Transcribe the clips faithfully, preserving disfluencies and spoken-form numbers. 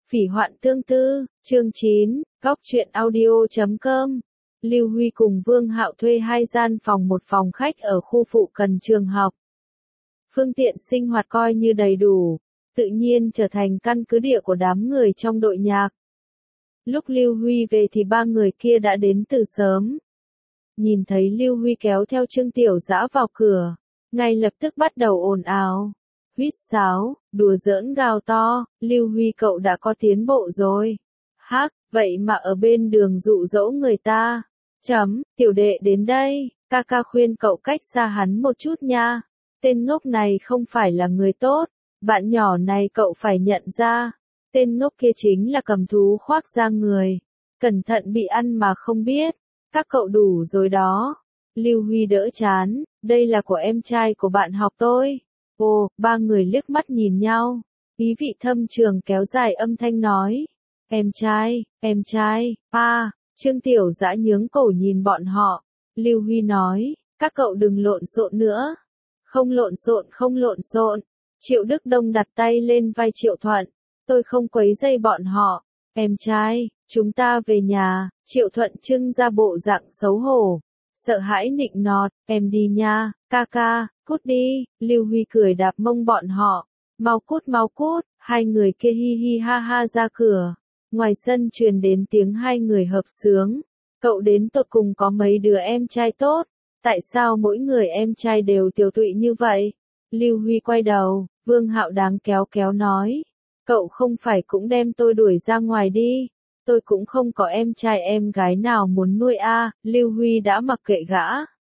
Phỉ hoạn tương tư, chương chín, góc truyện audio chấm com. Lưu Huy cùng Vương Hạo thuê hai gian phòng một phòng khách ở khu phụ cận trường học. Phương tiện sinh hoạt coi như đầy đủ, tự nhiên trở thành căn cứ địa của đám người trong đội nhạc. Lúc Lưu Huy về thì ba người kia đã đến từ sớm. Nhìn thấy Lưu Huy kéo theo Trương Tiểu Dã vào cửa, ngay lập tức bắt đầu ồn ào, huýt sáo, đùa giỡn gào to, Lưu Huy cậu đã có tiến bộ rồi. Hắc, vậy mà ở bên đường dụ dỗ người ta. Chấm, tiểu đệ đến đây, ca ca khuyên cậu cách xa hắn một chút nha. Tên ngốc này không phải là người tốt, bạn nhỏ này cậu phải nhận ra. Tên ngốc kia chính là cầm thú khoác da người. Cẩn thận bị ăn mà không biết. Các cậu đủ rồi đó. Lưu Huy đỡ chán, đây là của em trai của bạn học tôi. Ồ, ba người liếc mắt nhìn nhau. Ý vị thâm trường kéo dài âm thanh nói. Em trai, em trai, a. Trương Tiểu Dã nhướng cổ nhìn bọn họ. Lưu Huy nói, các cậu đừng lộn xộn nữa. Không lộn xộn không lộn xộn. Triệu Đức Đông đặt tay lên vai Triệu Thuận. Tôi không quấy rầy bọn họ. Em trai, chúng ta về nhà. Triệu Thuận trưng ra bộ dạng xấu hổ. Sợ hãi nịnh nọt, em đi nha, ca ca, cút đi. Lưu Huy cười đạp mông bọn họ. Mau cút mau cút, hai người kia hi hi ha ha ra cửa. Ngoài sân truyền đến tiếng hai người hợp sướng. Cậu đến tột cùng có mấy đứa em trai tốt? Tại sao mỗi người em trai đều tiểu tụy như vậy? Lưu Huy quay đầu, Vương Hạo đáng kéo kéo nói. Cậu không phải cũng đem tôi đuổi ra ngoài đi. Tôi cũng không có em trai em gái nào muốn nuôi a. À, Lưu Huy đã mặc kệ gã.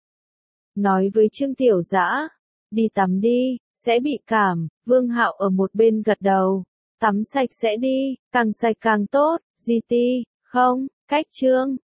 Nói với Trương Tiểu Dã, đi tắm đi, sẽ bị cảm. Vương Hạo ở một bên gật đầu. Tắm sạch sẽ đi, càng sạch càng tốt, gi ti, không, cách Trương.